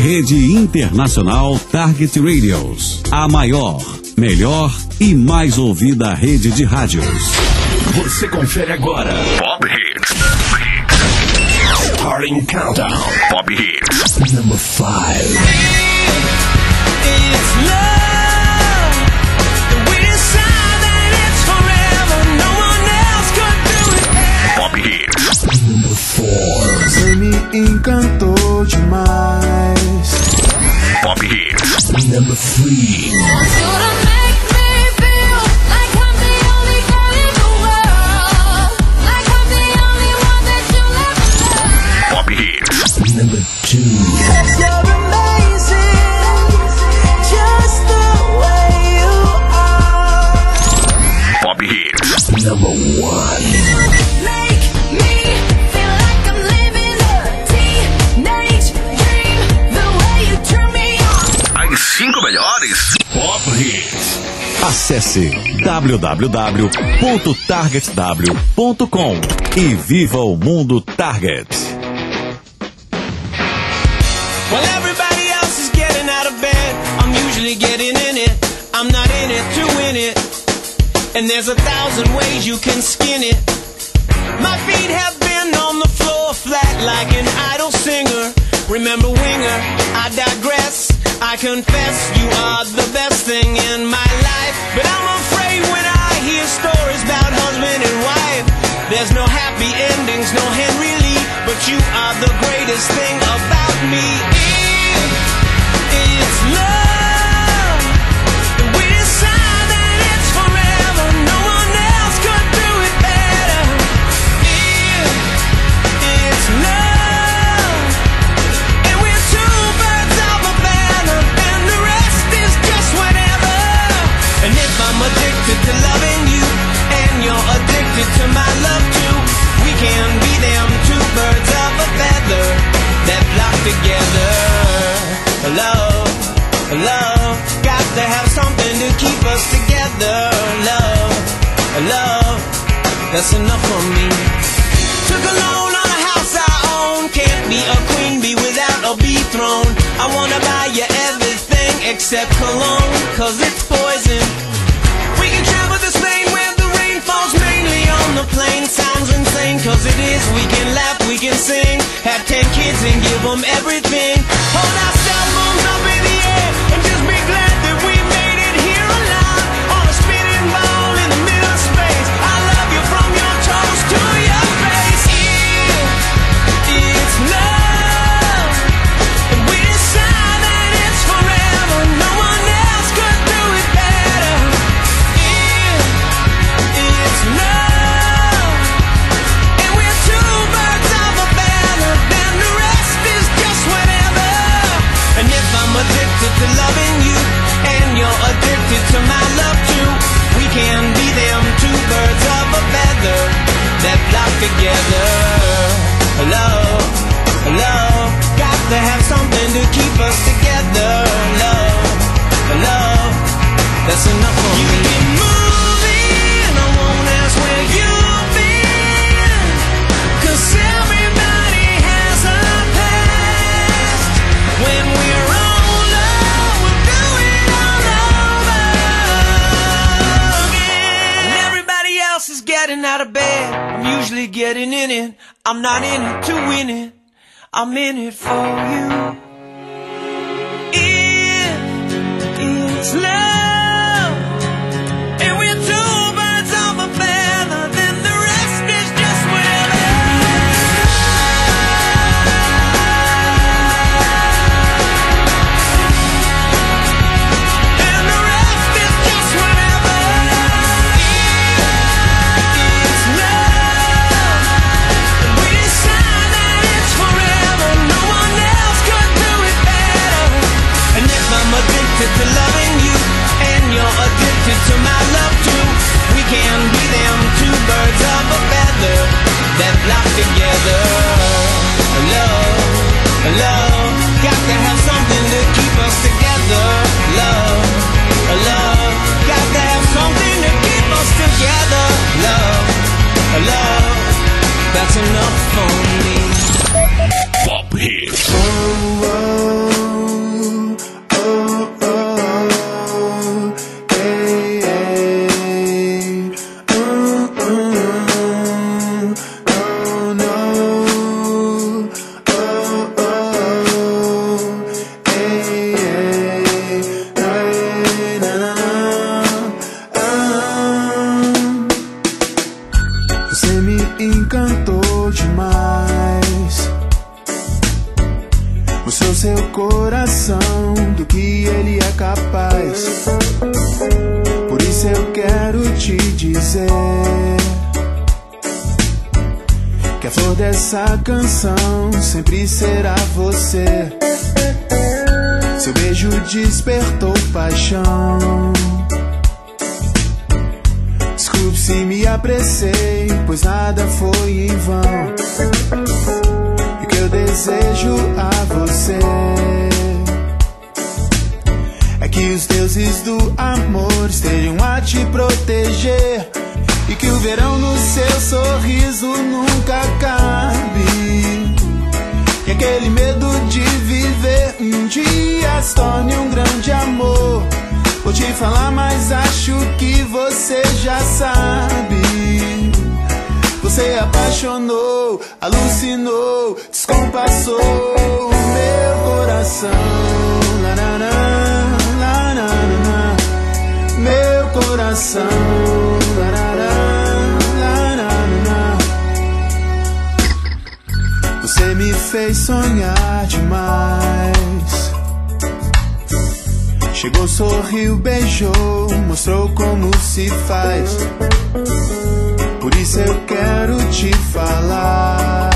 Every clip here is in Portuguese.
Rede Internacional Target Radios, a maior, melhor e mais ouvida rede de rádios. Você confere agora Pop Hits. Starting Countdown. Pop Hits. Number 5. It's love. We're silent, it's forever. No one else could do it. Pop Hits. Number 4. Você me encantou demais. Pop Hits. Number 3. Pop Hits. Number 2. You're amazing, just the way you are. Pop Hits. Number 1. Make me feel like I'm living a teenage dream. The way you turn me on. As 5 melhores Pop Hits. Acesse www.targetw.com e viva o mundo Target. Well, everybody else is getting out of bed. I'm usually getting in it. I'm not in it to win it. And there's 1,000 ways you can skin it. My feet have been on the floor flat like an idle singer. Remember Winger, I digress. I confess you are the best thing in my life. But I'm afraid when I hear stories about husband and wife, there's no happy endings, no Henry Lee. But you are the greatest thing about me. It's love. We're silent, it's forever. No one else could do it better. It's love. And we're two birds of a feather, and the rest is just whatever. And if I'm addicted to loving you, and you're addicted to my love too, we can be them two birds of a feather that flock together. Love, love, got to have something to keep us together. Love, love, that's enough for me. Took a loan on a house I own. Can't be a queen bee without a bee throne. I wanna buy you everything except cologne, cause it's poison. We can travel to Spain where the rain falls mainly on the plain. Sounds insane, cause it is. We can laugh, we can sing, have 10 kids and give them everything. Hold our cell phones up in the air and just be glad that we made it here alive. On a spinning ball in the middle of space. I love you from your toes to your face. It's love. And we're silent, it's forever. No one else could do it better. It's love. And we're two birds of a feather, then the rest is just whatever. And if I'm addicted to loving you, and you're addicted to my love too, we can be them two birds of a feather that flock together. Love, love, got to have something to keep us together. Love, love, that's enough for me. You keep moving, I won't ask where you've been, 'cause everybody has a past. When we're older, we'll do it all over again. And everybody else is getting out of bed. I'm usually getting in it. I'm not in it to win it. I'm in it for you. It's love. And we're two birds of a feather, then the rest is just whatever. And the rest is just whatever. It's love. We're silent, it's forever. No one else could do it better. And if I'm addicted to loving you, and you're addicted to my love too, we can be them two birds of a feather that flock together. Love, love, got to have something to keep us together. Love, love, got to have something to keep us together. Love, love, that's enough for me. Pop Hits. Oh, demais. Mostrou seu coração do que ele é capaz. Por isso eu quero te dizer que a flor dessa canção sempre será você. Seu beijo despertou paixão. Desculpe se me apressei, pois nada foi em vão. E o que eu desejo a você é que os deuses do amor estejam a te proteger, e que o verão no seu sorriso nunca acabe, e aquele medo de viver um dia se torne um grande amor. Vou te falar, mas acho que você já sabe. Você apaixonou, alucinou, descompassou meu coração. Lanana, lanana, meu coração. Lanana, lanana. Você me fez sonhar demais. Chegou, sorriu, beijou, mostrou como se faz. Por isso eu quero te falar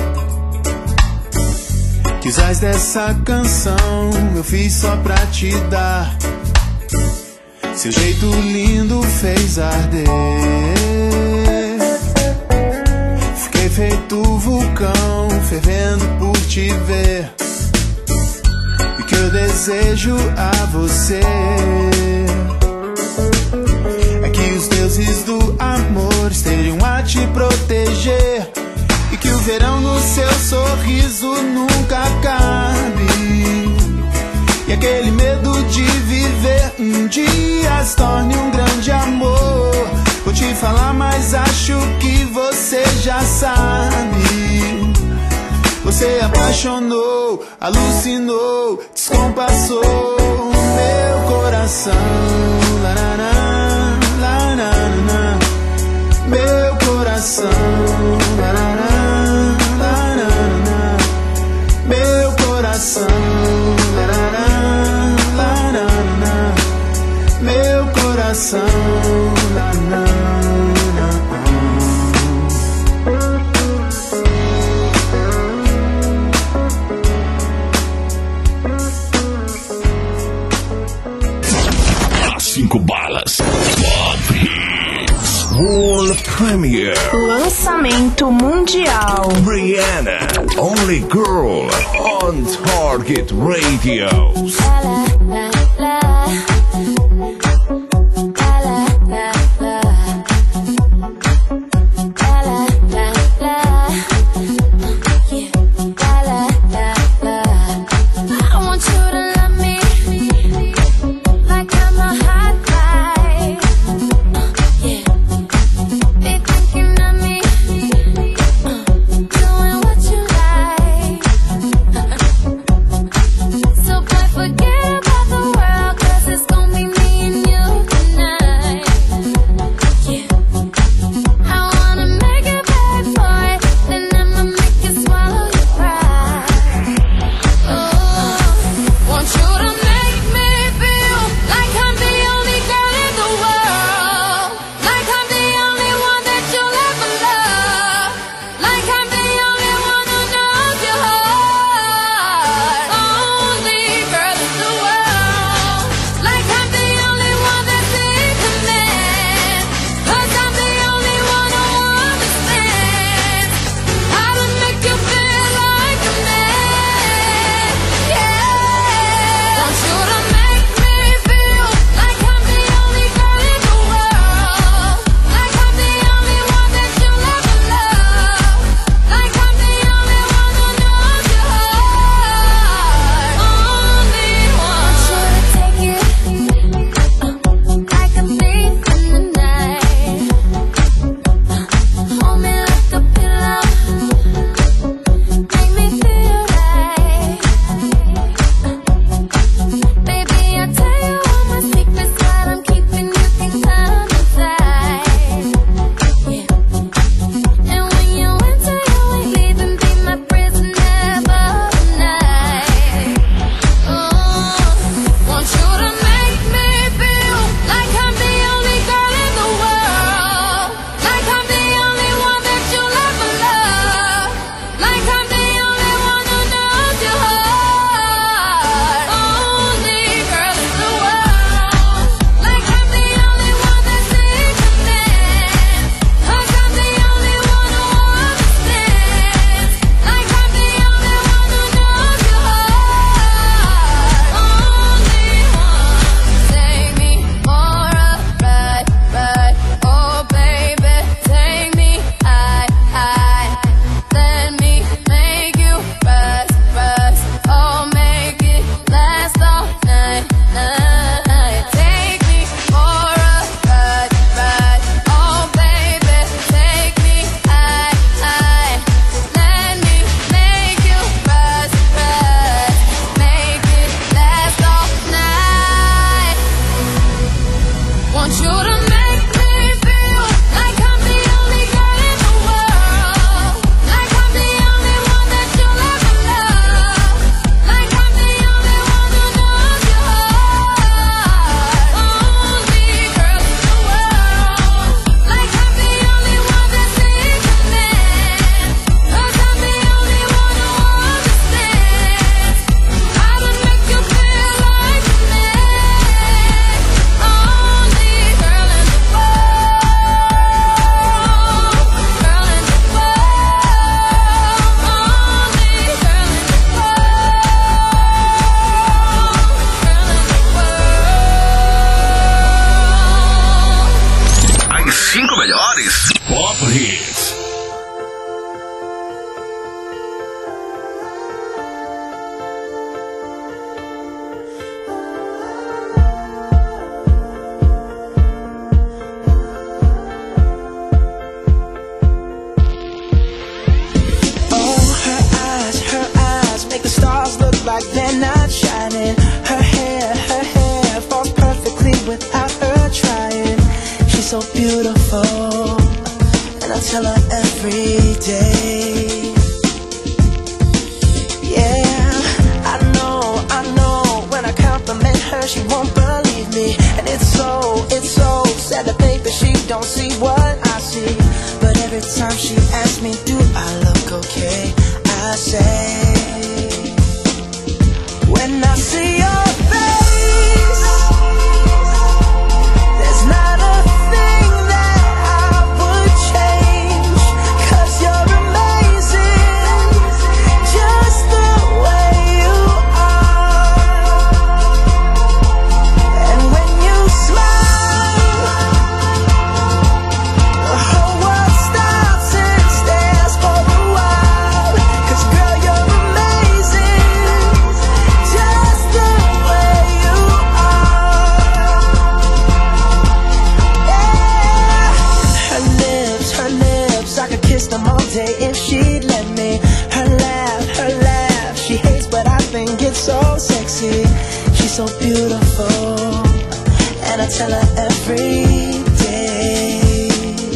que os ais dessa canção eu fiz só pra te dar. Seu jeito lindo fez arder. Fiquei feito vulcão, fervendo por te ver. E o que eu desejo a você é que os deuses do amor estejam a te proteger, e que o verão no seu sorriso nunca acabe, e aquele medo de viver um dia se torne um grande amor. Vou te falar, mas acho que você já sabe. Você apaixonou, alucinou, descompassou meu coração. Lanana, lanana, meu coração. Lanana, lanana, meu coração. Lanana, lanana, meu coração. Lanana. Cinco balas. Pop Hits World Premiere. Lançamento mundial. Rihanna, Only Girl on Target Radio. Forget about the way tell her every day. Yeah, I know, when I compliment her, she won't believe me. And it's so sad to think that she don't see what I see. But every time she asks me, do I look okay? I say, when I see your face, there's not a thing that I would change. 'Cause you're amazing, just the way you are. And when you smile, the whole world stops and stares for a while. 'Cause girl, you're amazing, just the way you are. Yeah. Her lips, I could kiss them all day if she'd let me. Her laugh, she hates but I think it's so sexy. She's so beautiful, and I tell her every day.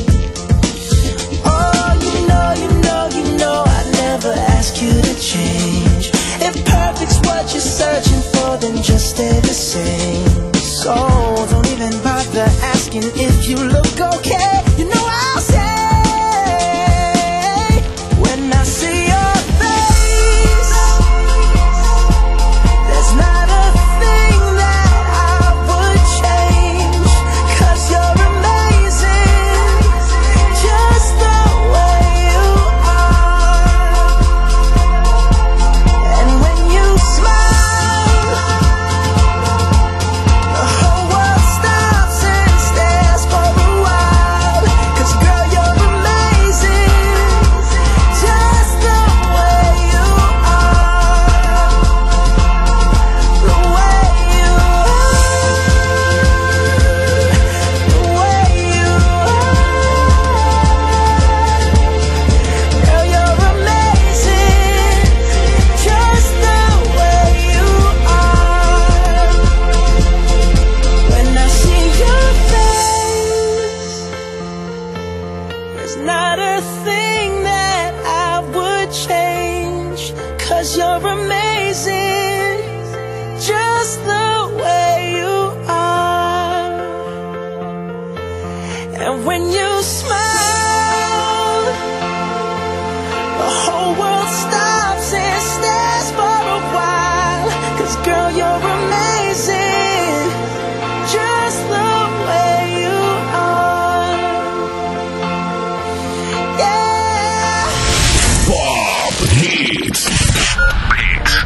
Oh, you know I never ask you to change. If perfect's what you're searching for, then just stay the same. So don't even bother asking if you look okay. You know I'll say, when I see your face, there's not a thing that I would change. 'Cause you're amazing, just the way you are. And when you smile, the whole world stops and stares for a while. 'Cause girl, you're amazing, just the way you are. The way you are. The way you are. Girl, you're amazing, just the way you are. When I see your face, there's not a thing that I would change. 'Cause you're amazing, just the way you are. And when you smile, the whole world stops and stares for a while. 'Cause girl, you're amazing, just the way you are. Yeah. Pop Hits.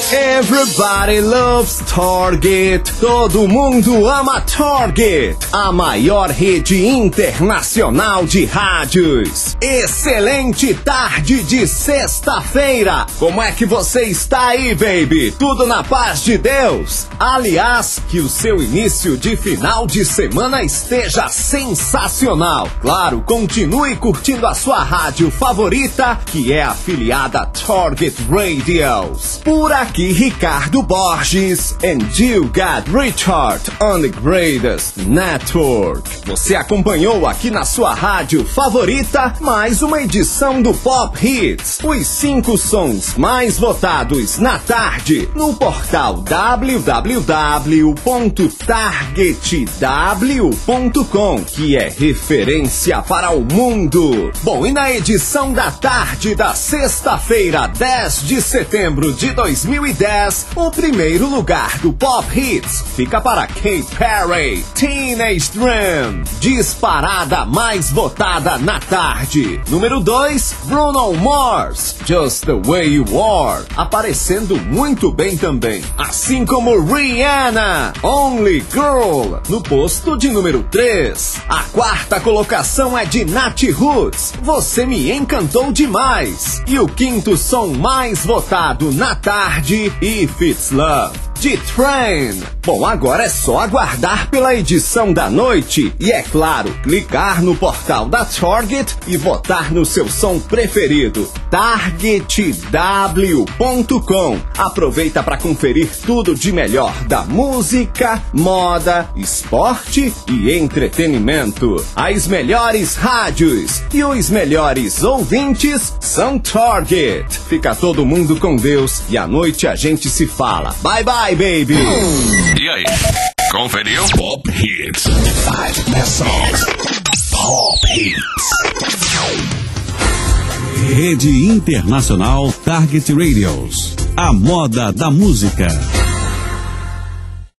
Everybody loves Target. Todo mundo ama Target, a maior rede internacional de rádios. Excelente tarde de sexta-feira. Como é que você está aí, baby? Tudo na paz de Deus? Aliás, que o seu início de final de semana esteja sensacional. Claro, continue curtindo a sua rádio favorita, que é afiliada Target Radios. Por aqui, Ricardo Borges, and you got Richard on the greatest network. Você acompanhou aqui na sua rádio favorita mais uma edição do Pop Hits, os 5 sons mais votados na tarde, no portal www.targetw.com, que é referência para o mundo. Bom, e na edição da tarde da sexta-feira, 10 de setembro de 2010, o primeiro lugar do Pop Hits fica para Katy Perry, Teenage Dream, disparada mais votada na tarde. Número 2, Bruno Mars, Just the Way You Are, aparecendo muito bem também. Assim como Rihanna, Only Girl, no posto de número 3. A quarta colocação é de Nat Roots, Você Me Encantou Demais. E o quinto som mais votado na tarde, If It's Love, de Train. Bom, agora é só aguardar pela edição da noite e, é claro, clicar no portal da Target e votar no seu som preferido, targetw.com. Aproveita para conferir tudo de melhor da música, moda, esporte e entretenimento. As melhores rádios e os melhores ouvintes são Target. Fica todo mundo com Deus e à noite a gente se fala. Bye bye, baby! E aí, conferiu? Pop Hits. 5 best songs. Pop Hits. Rede Internacional Target Radios. A moda da música.